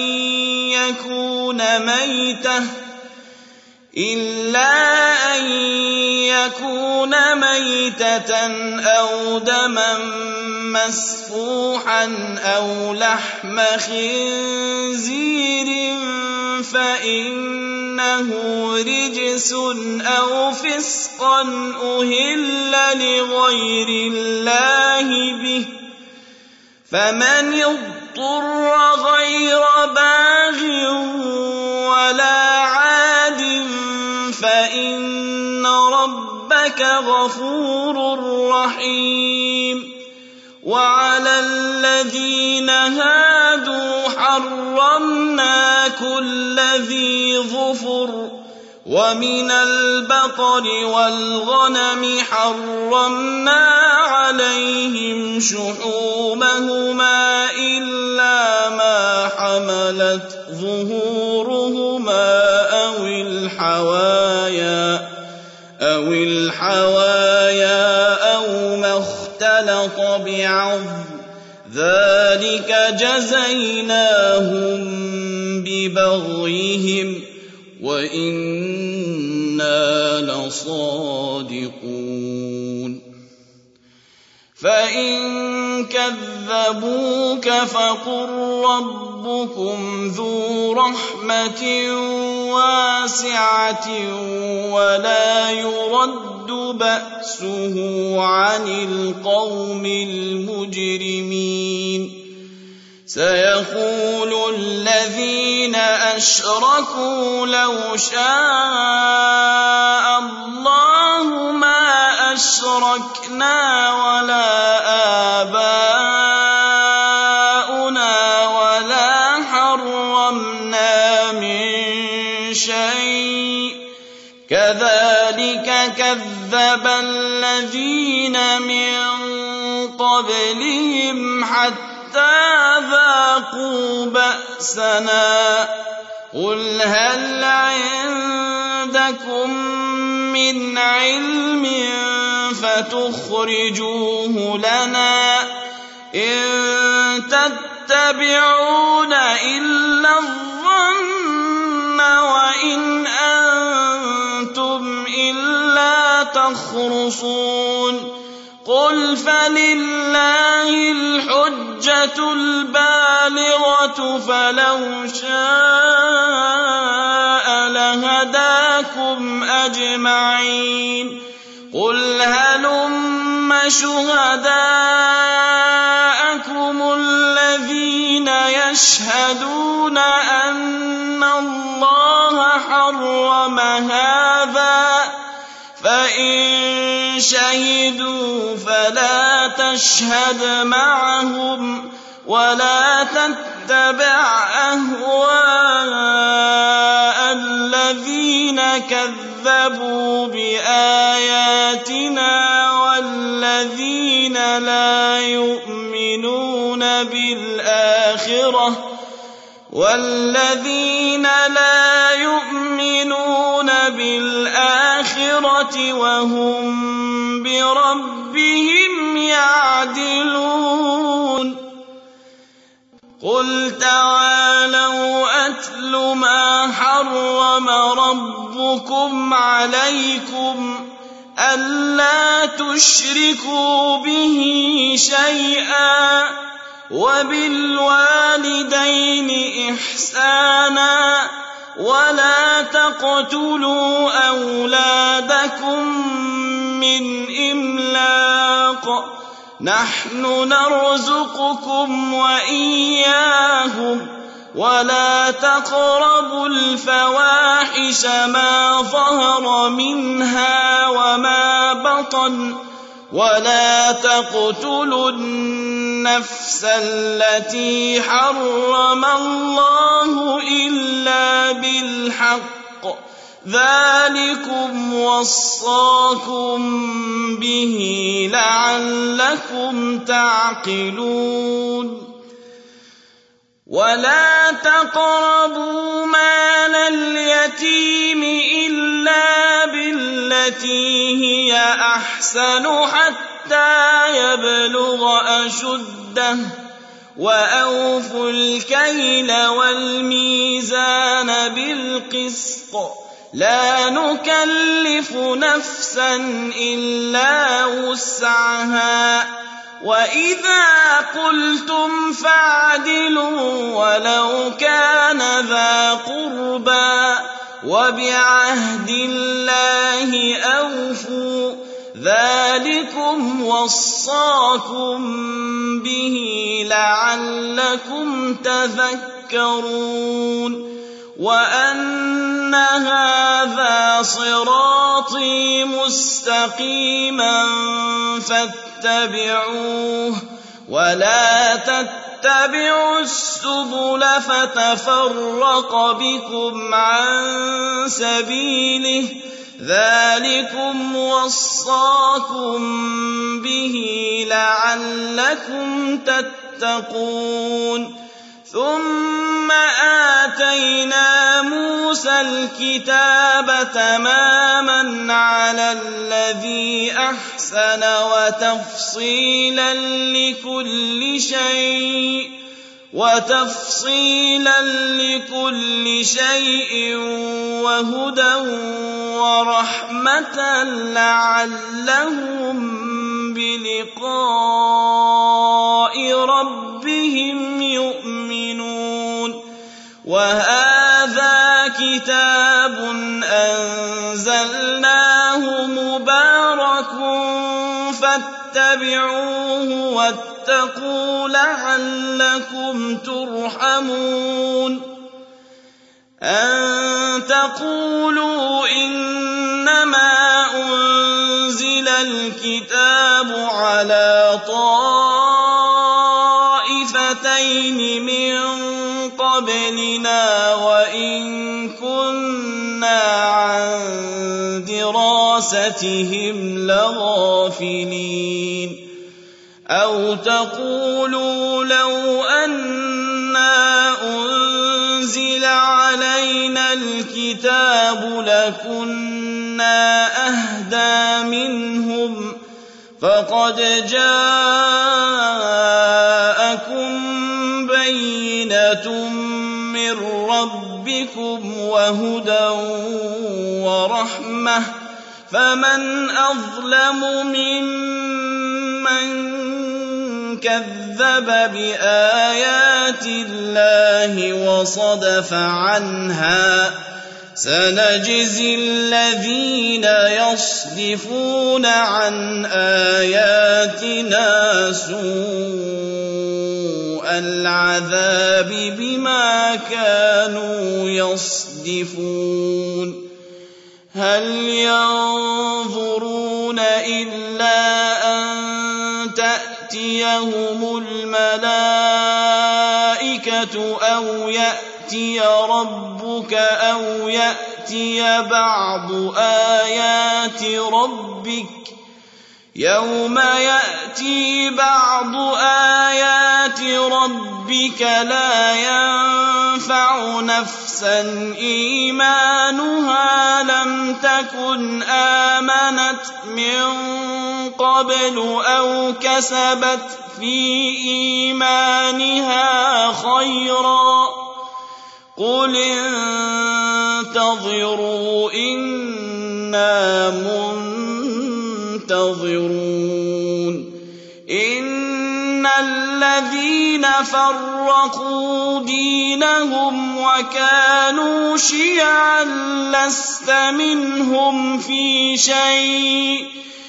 أن يكون ميتة أو دما مسفوحا أو لحم خنزير فإنه رجس أو فسقا أهل لغير الله به فمن اضطر غير باغ ولا عاد فإن ربك غفور رحيم وعلى الذين هادوا حرمنا كل ذي ظفر ومن البقر والغنم حرمنا عليهم شحومهما إلا ما حملت ظهورهما أو الحوايا أو ما اختلط بعظم ذلك جزيناهم ببغيهم وإنا لصادقون فإن كذبوك كذبوك فقل ربكم ذو رحمة واسعة ولا يرد بأسه عن القوم المجرمين سيقول الذين أشركوا لو شاء الله ما أشركنا ولا آباؤنا ولا حرمنا من شيء كذلك كذب الذين من قبلهم حتى ذاقوا بأسنا قل هل عندكم من علم فتخرجوه لنا إن تتبعون إلا الظن وإن أنتم إلا تخرصون قل فلله الحجة البالغة فلو شاء لهداكم أجمعين قل هلم شهداءكم الذين يشهدون أن الله حرم هذا فإن شهدوا فلا تشهد معهم ولا تتبع أهواء الذين كذبوا بآياتنا والذين لا يؤمنون بالآخرة وهم بربهم يعدلون قل تعالوا أتل ما حرم ربكم عليكم ألا تشركوا به شيئا وبالوالدين إحسانا ولا تقتلوا أولادكم من إملاق نحن نرزقكم وإياهم ولا تقربوا الفواحش ما ظهر منها وما بطن ولا تقتلوا النفس التي حرم الله إلا بالحق ذلكم وصاكم به لعلكم تعقلون ولا تقربوا مال اليتيم إلا بالتي هي أحسن حتى يبلغ أشده وأوفوا الكيل والميزان بالقسط لا نكلف نفسا إلا وسعها وإذا قلتم فاعدلوا ولو كان ذا قربى وبعهد الله أوفوا ذلكم وصاكم به لعلكم تذكرون وأن هذا صراطي مستقيما فاتبعوه ولا تتبعوا السبل فتفرق بكم عن سبيله ذلكم وصاكم به لعلكم تتقون ثم آتينا موسى الكتاب تماما على الذي أحسن وتفصيلا لكل شيء وهدى ورحمة لعلهم بلقاء ربهم يؤمنون وهذا كتاب أنزلناه مبارك فاتبعوه واتقوا لعلكم ترحمون أن تقولوا إنما أنزل الكتاب على طائفتين من قبلنا وإن كنا عن دراستهم لغافلين أو تقولوا لو أنا أنزل علينا الكتاب لكنا أهدى منهم فقد جاءكم بينة من ربكم وهدى ورحمة فمن أظلم ممن كذب بآيات الله وصدف عنها سنجزي الذين يصدفون عن آياتنا سوء العذاب بما كانوا يصدفون هل ينظرون إلا أن تأتيهم الملائكة أو يأتي ربك أو يأتي بعض آيات ربك يوم يأتي بعض آيات ربك لا ينفع نفسا إيمانها لم تكن آمنت من قبل أو كسبت في إيمانها خيرا قل انتظروا إنا منتظرون إن الذين فرقوا دينهم وكانوا شيعا لست منهم في شيء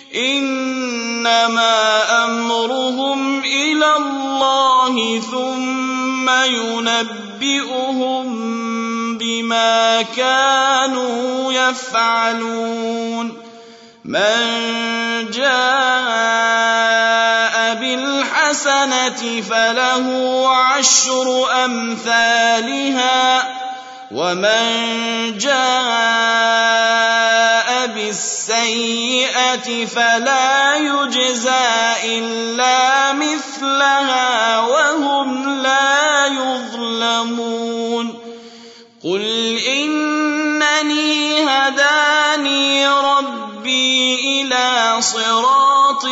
إنما أمرهم إلى الله ثم ينبئهم بما كانوا يفعلون من جاء بالحسنة فله 10 أمثالها ومن جاء بالسيئة فلا يجزى إلا مثلها وهم لا يظلمون قل إنني هداني ربي إلى صراط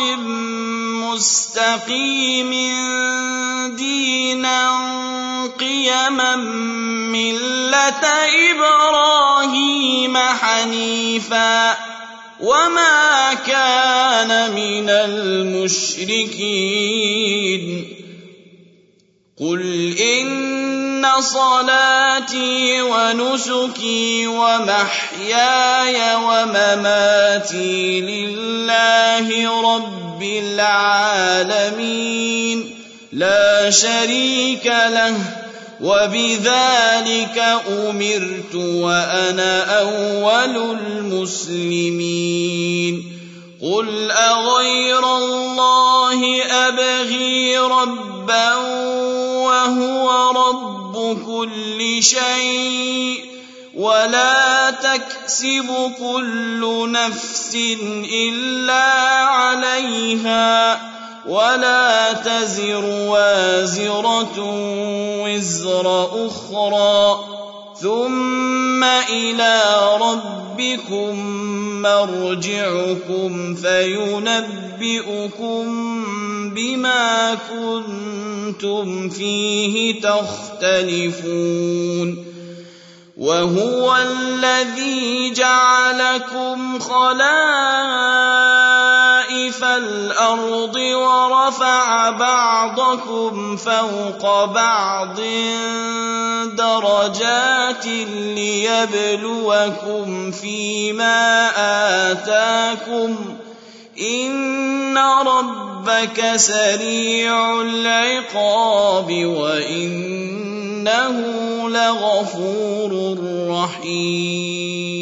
مستقيم دينا قيما ملة إبراهيم حنيفا وما كان من المشركين قل إن صلاتي ونسكي ومحياي ومماتي لله رب العالمين لا شريك له وبذلك أمرت وأنا أول المسلمين قل أغير الله أبغي ربا وهو رب كل شيء ولا تكسب كل نفس إلا عليها ولا تزر وازرة وزر أخرى ثم إلى ربكم مرجعكم فينبئكم بما كنتم فيه تختلفون وهو الذي جعلكم خلائف في الأرض ورفع بعضكم فوق بعض درجات ليبلوكم فيما آتاكم إن ربك سريع العقاب وإنه لغفور رحيم